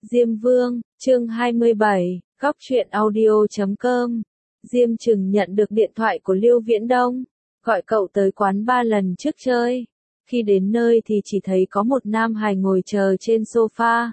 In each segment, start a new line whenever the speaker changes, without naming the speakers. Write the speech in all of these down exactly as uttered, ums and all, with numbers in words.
Diêm Vương, chương hai mươi bảy, góc truyện audio chấm com. Diêm Trừng nhận được điện thoại của Liêu Viễn Đông, gọi cậu tới quán ba lần trước chơi. Khi đến nơi thì chỉ thấy có một nam hài ngồi chờ trên sofa.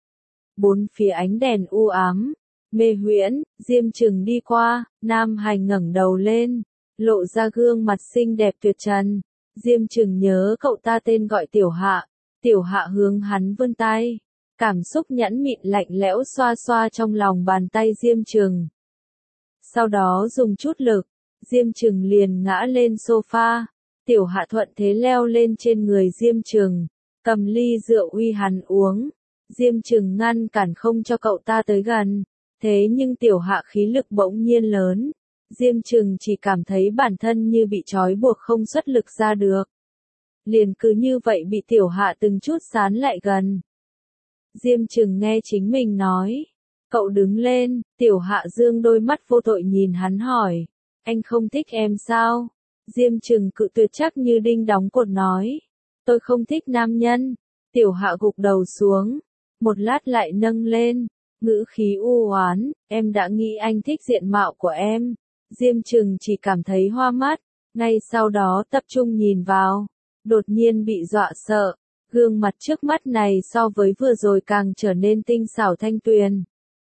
Bốn phía ánh đèn u ám, mê huyễn, Diêm Trừng đi qua, nam hài ngẩng đầu lên, lộ ra gương mặt xinh đẹp tuyệt trần. Diêm Trừng nhớ cậu ta tên gọi Tiểu Hạ, Tiểu Hạ hướng hắn vươn tay. Cảm xúc nhẫn mịn lạnh lẽo xoa xoa trong lòng bàn tay Diêm Trừng. Sau đó dùng chút lực, Diêm Trừng liền ngã lên sofa. Tiểu Hạ thuận thế leo lên trên người Diêm Trừng, cầm ly rượu uy hắn uống. Diêm Trừng ngăn cản không cho cậu ta tới gần, thế nhưng Tiểu Hạ khí lực bỗng nhiên lớn. Diêm Trừng chỉ cảm thấy bản thân như bị trói buộc không xuất lực ra được. Liền cứ như vậy bị Tiểu Hạ từng chút dán lại gần. Diêm Trừng nghe chính mình nói. Cậu đứng lên, Tiểu Hạ dương đôi mắt vô tội nhìn hắn hỏi. Anh không thích em sao? Diêm Trừng cự tuyệt chắc như đinh đóng cột nói. Tôi không thích nam nhân. Tiểu Hạ gục đầu xuống. Một lát lại nâng lên. Ngữ khí u oán. Em đã nghĩ anh thích diện mạo của em. Diêm Trừng chỉ cảm thấy hoa mắt. Ngay sau đó tập trung nhìn vào. Đột nhiên bị dọa sợ. Gương mặt trước mắt này so với vừa rồi càng trở nên tinh xảo thanh tuyền.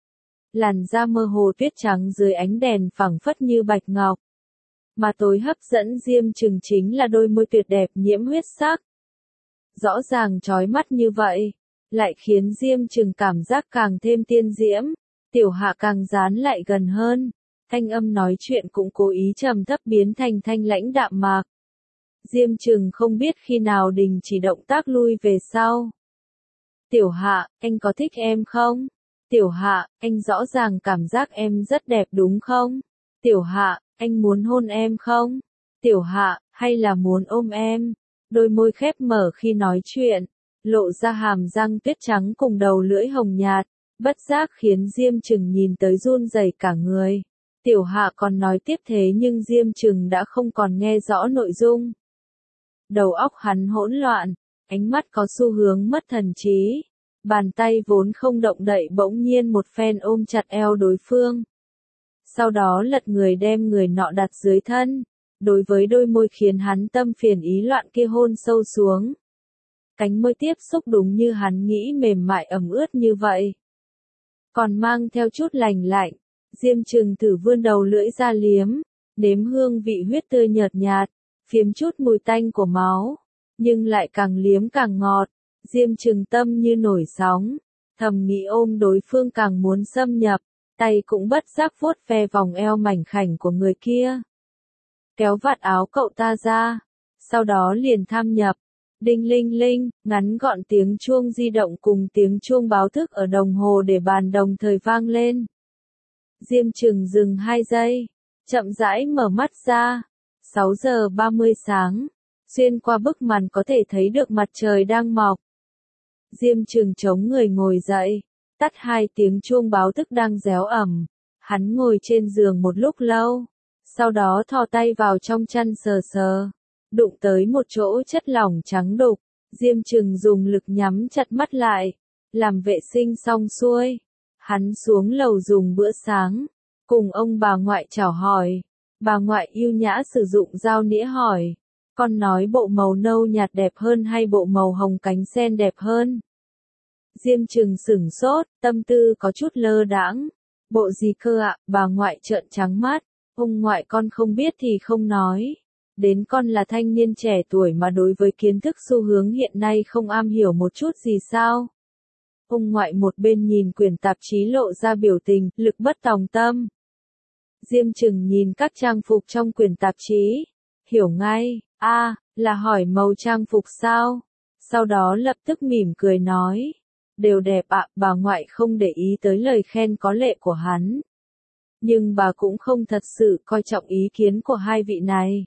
Làn da mơ hồ tuyết trắng dưới ánh đèn phẳng phất như bạch ngọc. Mà tối hấp dẫn Diêm Trừng chính là đôi môi tuyệt đẹp nhiễm huyết sắc. Rõ ràng chói mắt như vậy, lại khiến Diêm Trừng cảm giác càng thêm tiên diễm. Tiểu Hạ càng dán lại gần hơn, thanh âm nói chuyện cũng cố ý trầm thấp biến thành thanh lãnh đạm mạc. Diêm Trừng không biết khi nào đình chỉ động tác lui về sau. Tiểu Hạ, anh có thích em không? Tiểu Hạ, anh rõ ràng cảm giác em rất đẹp đúng không? Tiểu Hạ, anh muốn hôn em không? Tiểu Hạ, hay là muốn ôm em? Đôi môi khép mở khi nói chuyện, lộ ra hàm răng tuyết trắng cùng đầu lưỡi hồng nhạt, bất giác khiến Diêm Trừng nhìn tới run rẩy cả người. Tiểu Hạ còn nói tiếp thế nhưng Diêm Trừng đã không còn nghe rõ nội dung. Đầu óc hắn hỗn loạn, ánh mắt có xu hướng mất thần trí. Bàn tay vốn không động đậy bỗng nhiên một phen ôm chặt eo đối phương. Sau đó lật người đem người nọ đặt dưới thân. Đối với đôi môi khiến hắn tâm phiền ý loạn kia hôn sâu xuống. Cánh môi tiếp xúc đúng như hắn nghĩ mềm mại ẩm ướt như vậy. Còn mang theo chút lành lạnh. Diêm Trừng thử vươn đầu lưỡi ra liếm. Nếm hương vị huyết tươi nhợt nhạt. Phiếm chút mùi tanh của máu, nhưng lại càng liếm càng ngọt. Diêm Trừng tâm như nổi sóng, thầm nghĩ ôm đối phương càng muốn xâm nhập, tay cũng bất giác vuốt ve vòng eo mảnh khảnh của người kia. Kéo vạt áo cậu ta ra, sau đó liền tham nhập. Đinh linh linh, ngắn gọn tiếng chuông di động cùng tiếng chuông báo thức ở đồng hồ để bàn đồng thời vang lên. Diêm Trừng dừng hai giây, chậm rãi mở mắt ra. sáu giờ ba mươi sáng, xuyên qua bức màn có thể thấy được mặt trời đang mọc. Diêm Trừng chống người ngồi dậy, tắt hai tiếng chuông báo thức đang réo ẩm. Hắn ngồi trên giường một lúc lâu, sau đó thò tay vào trong chăn sờ sờ, đụng tới một chỗ chất lỏng trắng đục. Diêm Trừng dùng lực nhắm chặt mắt lại, làm vệ sinh xong xuôi. Hắn xuống lầu dùng bữa sáng, cùng ông bà ngoại chào hỏi. Bà ngoại yêu nhã sử dụng dao nĩa hỏi, con nói bộ màu nâu nhạt đẹp hơn hay bộ màu hồng cánh sen đẹp hơn? Diêm Trừng sửng sốt, tâm tư có chút lơ đãng. Bộ gì cơ ạ? Bà ngoại trợn trắng mắt. Ông ngoại con không biết thì không nói. Đến con là thanh niên trẻ tuổi mà đối với kiến thức xu hướng hiện nay không am hiểu một chút gì sao? Ông ngoại một bên nhìn quyển tạp chí lộ ra biểu tình, lực bất tòng tâm. Diêm Trừng nhìn các trang phục trong quyển tạp chí, hiểu ngay, a, à, là hỏi màu trang phục sao? Sau đó lập tức mỉm cười nói, đều đẹp ạ. Bà ngoại không để ý tới lời khen có lệ của hắn. Nhưng bà cũng không thật sự coi trọng ý kiến của hai vị này.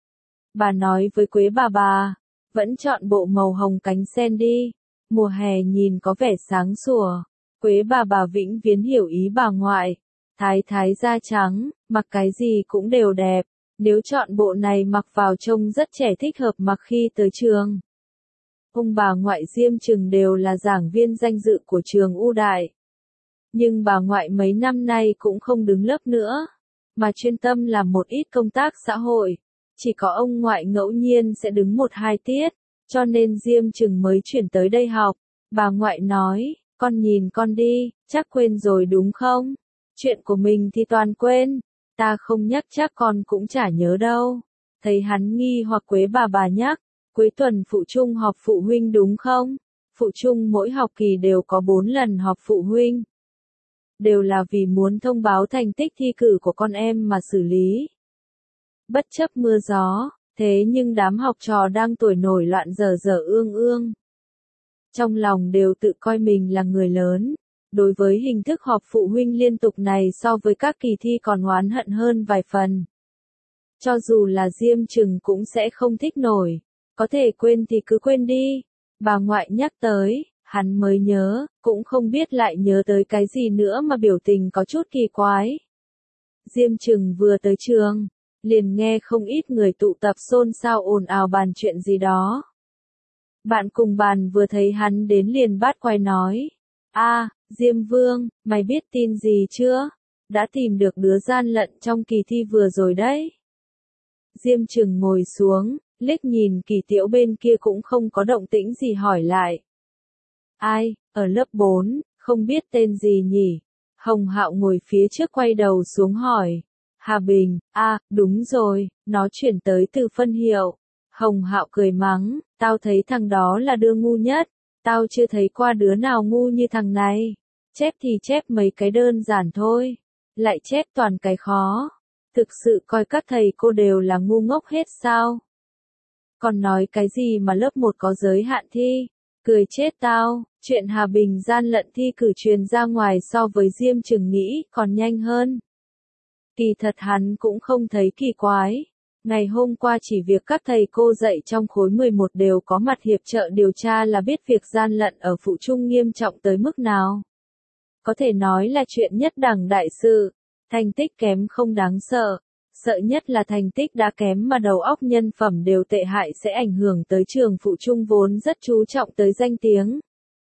Bà nói với Quế bà bà, vẫn chọn bộ màu hồng cánh sen đi, mùa hè nhìn có vẻ sáng sủa. Quế bà bà vĩnh viễn hiểu ý bà ngoại. Thái thái da trắng, mặc cái gì cũng đều đẹp, nếu chọn bộ này mặc vào trông rất trẻ thích hợp mặc khi tới trường. Ông bà ngoại Diêm Trừng đều là giảng viên danh dự của trường U Đại. Nhưng bà ngoại mấy năm nay cũng không đứng lớp nữa, mà chuyên tâm làm một ít công tác xã hội. Chỉ có ông ngoại ngẫu nhiên sẽ đứng một hai tiết, cho nên Diêm Trừng mới chuyển tới đây học. Bà ngoại nói, con nhìn con đi, chắc quên rồi đúng không? Chuyện của mình thì toàn quên, ta không nhắc chắc con cũng chả nhớ đâu. Thấy hắn nghi hoặc Quế bà bà nhắc, cuối tuần phụ trung họp phụ huynh đúng không? Phụ trung mỗi học kỳ đều có bốn lần họp phụ huynh. Đều là vì muốn thông báo thành tích thi cử của con em mà xử lý. Bất chấp mưa gió, thế nhưng đám học trò đang tuổi nổi loạn dở dở ương ương. Trong lòng đều tự coi mình là người lớn. Đối với hình thức họp phụ huynh liên tục này so với các kỳ thi còn oán hận hơn vài phần. Cho dù là Diêm Trừng cũng sẽ không thích nổi. Có thể quên thì cứ quên đi. Bà ngoại nhắc tới, hắn mới nhớ, cũng không biết lại nhớ tới cái gì nữa mà biểu tình có chút kỳ quái. Diêm Trừng vừa tới trường, liền nghe không ít người tụ tập xôn xao ồn ào bàn chuyện gì đó. Bạn cùng bàn vừa thấy hắn đến liền bát quay nói, a, Diêm Vương, mày biết tin gì chưa? Đã tìm được đứa gian lận trong kỳ thi vừa rồi đấy. Diêm Trừng ngồi xuống, liếc nhìn Kỳ Tiễu bên kia cũng không có động tĩnh gì hỏi lại. Ai, ở lớp bốn, không biết tên gì nhỉ? Hồng Hạo ngồi phía trước quay đầu xuống hỏi. Hà Bình, a, đúng rồi, nó chuyển tới từ phân hiệu. Hồng Hạo cười mắng, tao thấy thằng đó là đứa ngu nhất, tao chưa thấy qua đứa nào ngu như thằng này. Chép thì chép mấy cái đơn giản thôi, lại chép toàn cái khó. Thực sự coi các thầy cô đều là ngu ngốc hết sao? Còn nói cái gì mà lớp một có giới hạn thi? Cười chết tao, chuyện Hà Bình gian lận thi cử truyền ra ngoài so với Diêm Trừng nghĩ còn nhanh hơn. Kỳ thật hắn cũng không thấy kỳ quái. Ngày hôm qua chỉ việc các thầy cô dạy trong khối mười một đều có mặt hiệp trợ điều tra là biết việc gian lận ở phụ trung nghiêm trọng tới mức nào. Có thể nói là chuyện nhất đẳng đại sự. Thành tích kém không đáng sợ. Sợ nhất là thành tích đã kém mà đầu óc nhân phẩm đều tệ hại sẽ ảnh hưởng tới trường phụ trung vốn rất chú trọng tới danh tiếng.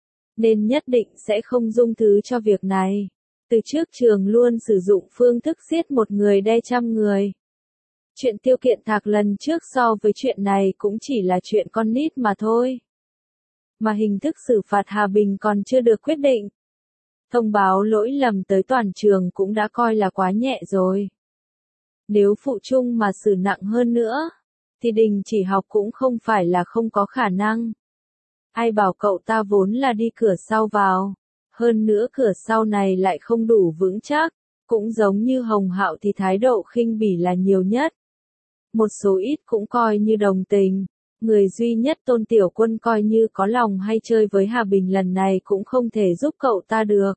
Nên nhất định sẽ không dung thứ cho việc này. Từ trước trường luôn sử dụng phương thức giết một người đe trăm người. Chuyện Tiêu Kiện Thạc lần trước so với chuyện này cũng chỉ là chuyện con nít mà thôi. Mà hình thức xử phạt Hà Bình còn chưa được quyết định. Thông báo lỗi lầm tới toàn trường cũng đã coi là quá nhẹ rồi. Nếu phụ trung mà xử nặng hơn nữa, thì đình chỉ học cũng không phải là không có khả năng. Ai bảo cậu ta vốn là đi cửa sau vào, hơn nữa cửa sau này lại không đủ vững chắc, cũng giống như Hồng Hạo thì thái độ khinh bỉ là nhiều nhất. Một số ít cũng coi như đồng tình, người duy nhất Tôn Tiểu Quân coi như có lòng hay chơi với Hà Bình lần này cũng không thể giúp cậu ta được.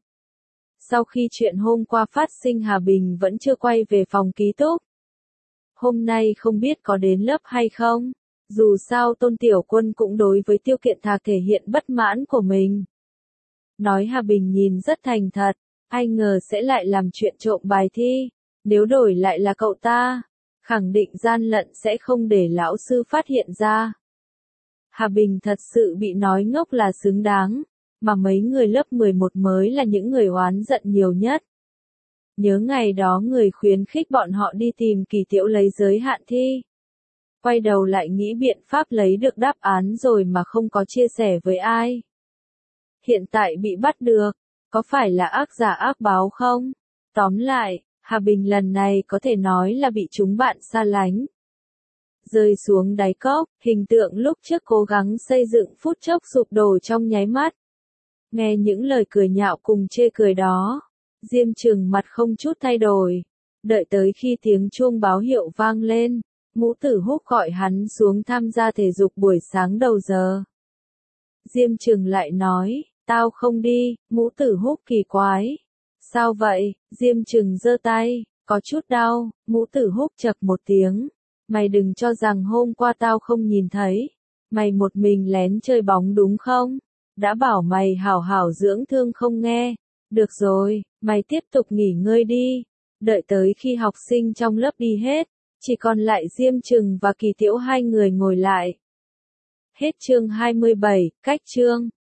Sau khi chuyện hôm qua phát sinh Hà Bình vẫn chưa quay về phòng ký túc. Hôm nay không biết có đến lớp hay không, dù sao Tôn Tiểu Quân cũng đối với Tiêu Kiện Thạc thể hiện bất mãn của mình. Nói Hà Bình nhìn rất thành thật, ai ngờ sẽ lại làm chuyện trộm bài thi, nếu đổi lại là cậu ta, khẳng định gian lận sẽ không để lão sư phát hiện ra. Hà Bình thật sự bị nói ngốc là xứng đáng, mà mấy người lớp mười một mới là những người oán giận nhiều nhất. Nhớ ngày đó người khuyến khích bọn họ đi tìm Kỳ Tiễu lấy giới hạn thi. Quay đầu lại nghĩ biện pháp lấy được đáp án rồi mà không có chia sẻ với ai. Hiện tại bị bắt được, có phải là ác giả ác báo không? Tóm lại, Hà Bình lần này có thể nói là bị chúng bạn xa lánh. Rơi xuống đáy cốc, hình tượng lúc trước cố gắng xây dựng phút chốc sụp đổ trong nháy mắt. Nghe những lời cười nhạo cùng chê cười đó, Diêm Trừng mặt không chút thay đổi. Đợi tới khi tiếng chuông báo hiệu vang lên, Ngũ Tử Húc gọi hắn xuống tham gia thể dục buổi sáng đầu giờ. Diêm Trừng lại nói, tao không đi. Ngũ Tử Húc kỳ quái. Sao vậy? Diêm Trừng giơ tay, có chút đau. Ngũ Tử Húc chậc một tiếng. Mày đừng cho rằng hôm qua tao không nhìn thấy. Mày một mình lén chơi bóng đúng không? Đã bảo mày hảo hảo dưỡng thương không nghe. Được rồi, mày tiếp tục nghỉ ngơi đi. Đợi tới khi học sinh trong lớp đi hết, chỉ còn lại Diêm Trừng và Kỳ Tiễu hai người ngồi lại. Hết chương hai mươi bảy, cách chương.